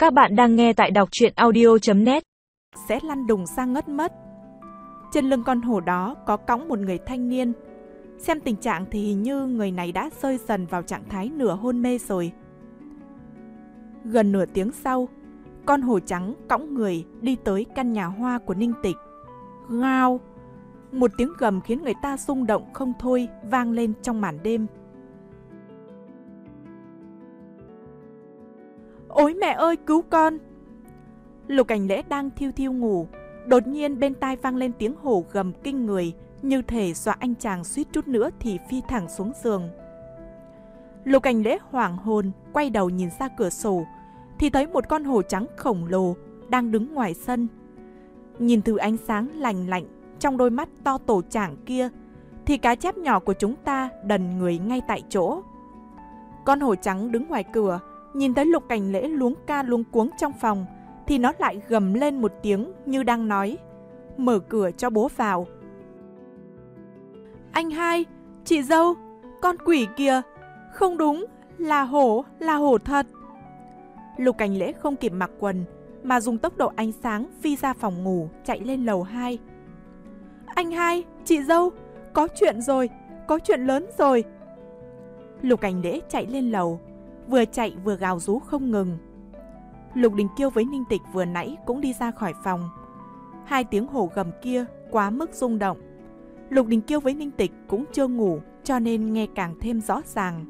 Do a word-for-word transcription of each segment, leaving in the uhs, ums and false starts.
Các bạn đang nghe tại đọc truyện audio chấm net. Sẽ lăn đùng ra ngất mất. Trên lưng con hổ đó có cõng một người thanh niên. Xem tình trạng thì hình như người này đã rơi dần vào trạng thái nửa hôn mê rồi. Gần nửa tiếng sau, con hổ trắng cõng người đi tới căn nhà hoa của Ninh Tịch. Ngao! Một tiếng gầm khiến người ta rung động không thôi vang lên trong màn đêm. Ôi mẹ ơi, cứu con! Lục Cảnh Lễ đang thiu thiu ngủ, đột nhiên bên tai vang lên tiếng hổ gầm kinh người, như thể dọa anh chàng suýt chút nữa thì phi thẳng xuống giường. Lục Cảnh Lễ hoảng hồn, quay đầu nhìn ra cửa sổ, thì thấy một con hổ trắng khổng lồ đang đứng ngoài sân. Nhìn từ ánh sáng lành lạnh trong đôi mắt to tổ chảng kia, thì cá chép nhỏ của chúng ta đần người ngay tại chỗ. Con hổ trắng đứng ngoài cửa, nhìn thấy Lục Cảnh Lễ luống ca luống cuống trong phòng, thì nó lại gầm lên một tiếng như đang nói: mở cửa cho bố vào. Anh hai, chị dâu, con quỷ kìa, không đúng, là hổ, là hổ thật. Lục Cảnh Lễ không kịp mặc quần, mà dùng tốc độ ánh sáng phi ra phòng ngủ, chạy lên lầu hai. Anh hai, chị dâu, có chuyện rồi, có chuyện lớn rồi. Lục Cảnh Lễ chạy lên lầu, vừa chạy vừa gào rú không ngừng. Lục Đình Kiêu với Ninh Tịch vừa nãy cũng đi ra khỏi phòng. Hai tiếng hổ gầm kia quá mức rung động. Lục Đình Kiêu với Ninh Tịch cũng chưa ngủ, cho nên nghe càng thêm rõ ràng.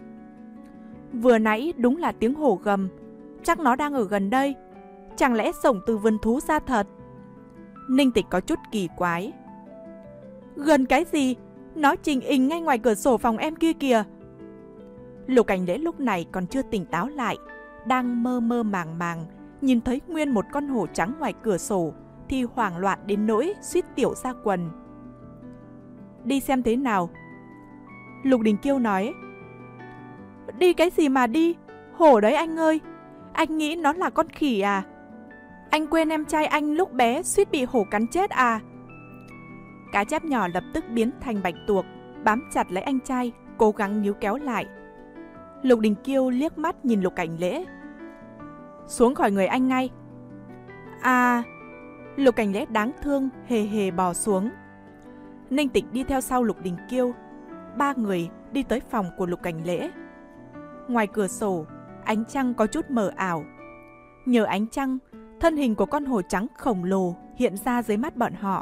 Vừa nãy đúng là tiếng hổ gầm, chắc nó đang ở gần đây. Chẳng lẽ xổng từ vườn thú ra thật? Ninh Tịch có chút kỳ quái. Gần cái gì? Nó trình ình ngay ngoài cửa sổ phòng em kia kìa. Lục Cảnh Lễ lúc này còn chưa tỉnh táo lại, đang mơ mơ màng màng, nhìn thấy nguyên một con hổ trắng ngoài cửa sổ, thì hoảng loạn đến nỗi suýt tiểu ra quần. Đi xem thế nào. Lục Đình Kiêu nói. Đi cái gì mà đi? Hổ đấy anh ơi. Anh nghĩ nó là con khỉ à? Anh quên em trai anh lúc bé suýt bị hổ cắn chết à? Cá chép nhỏ lập tức biến thành bạch tuộc, bám chặt lấy anh trai, cố gắng níu kéo lại. Lục Đình Kiêu liếc mắt nhìn Lục Cảnh Lễ. Xuống khỏi người anh ngay. À... Lục Cảnh Lễ đáng thương hề hề bò xuống. Ninh Tịch đi theo sau Lục Đình Kiêu. Ba người đi tới phòng của Lục Cảnh Lễ. Ngoài cửa sổ, ánh trăng có chút mờ ảo. Nhờ ánh trăng, thân hình của con hổ trắng khổng lồ hiện ra dưới mắt bọn họ.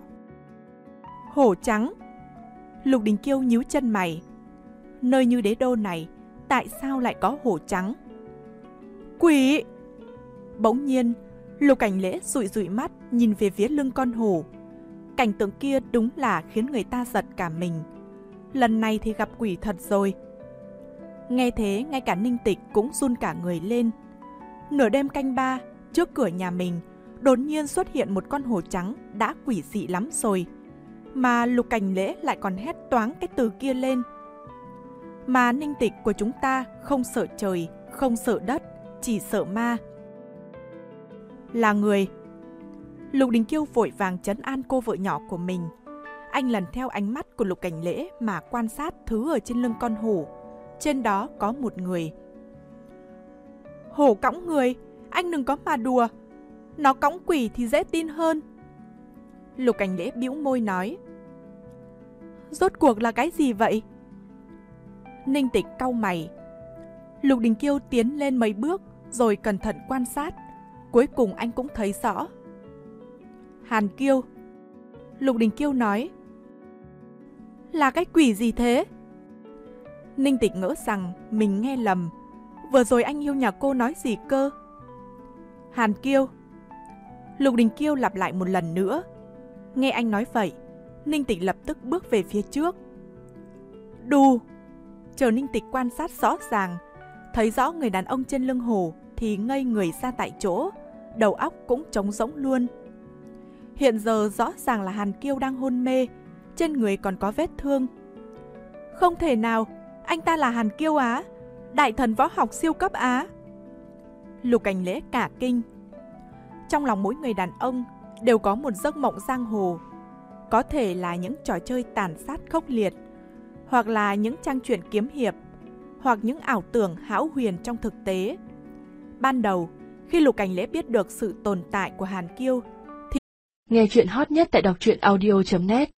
Hổ trắng? Lục Đình Kiêu nhíu chân mày. Nơi như đế đô này, tại sao lại có hổ trắng? Quỷ! Bỗng nhiên, Lục Cảnh Lễ dụi dụi mắt nhìn về phía lưng con hổ. Cảnh tượng kia đúng là khiến người ta giật cả mình. Lần này thì gặp quỷ thật rồi. Nghe thế, ngay cả Ninh Tịch cũng run cả người lên. Nửa đêm canh ba, trước cửa nhà mình, đột nhiên xuất hiện một con hổ trắng đã quỷ dị lắm rồi. Mà Lục Cảnh Lễ lại còn hét toáng cái từ kia lên. Mà Ninh Tịch của chúng ta không sợ trời, không sợ đất, chỉ sợ ma. Là người. Lục Đình Kiêu vội vàng trấn an cô vợ nhỏ của mình. Anh lần theo ánh mắt của Lục Cảnh Lễ mà quan sát thứ ở trên lưng con hổ. Trên đó có một người. Hổ cõng người, anh đừng có mà đùa. Nó cõng quỷ thì dễ tin hơn. Lục Cảnh Lễ bĩu môi nói. Rốt cuộc là cái gì vậy? Ninh Tịch cau mày. Lục Đình Kiêu tiến lên mấy bước rồi cẩn thận quan sát. Cuối cùng anh cũng thấy rõ. Hàn Kiêu. Lục Đình Kiêu nói. Là cái quỷ gì thế? Ninh Tịch ngỡ rằng mình nghe lầm. Vừa rồi anh yêu nhà cô nói gì cơ? Hàn Kiêu. Lục Đình Kiêu lặp lại một lần nữa. Nghe anh nói vậy, Ninh Tịch lập tức bước về phía trước. Đù! Chờ Ninh Tịch quan sát rõ ràng, thấy rõ người đàn ông trên lưng hổ thì ngây người ra tại chỗ, đầu óc cũng trống rỗng luôn. Hiện giờ rõ ràng là Hàn Kiêu đang hôn mê, trên người còn có vết thương. Không thể nào, anh ta là Hàn Kiêu á, đại thần võ học siêu cấp á. Lục Cảnh Lễ cả kinh. Trong lòng mỗi người đàn ông đều có một giấc mộng giang hồ. Có thể là những trò chơi tàn sát khốc liệt, hoặc là những trang truyện kiếm hiệp, hoặc những ảo tưởng hão huyền trong thực tế. Ban đầu, Khi Lục Cảnh Lễ biết được sự tồn tại của Hàn Kiêu, thì nghe chuyện hot nhất tại đọc truyện audio chấm net.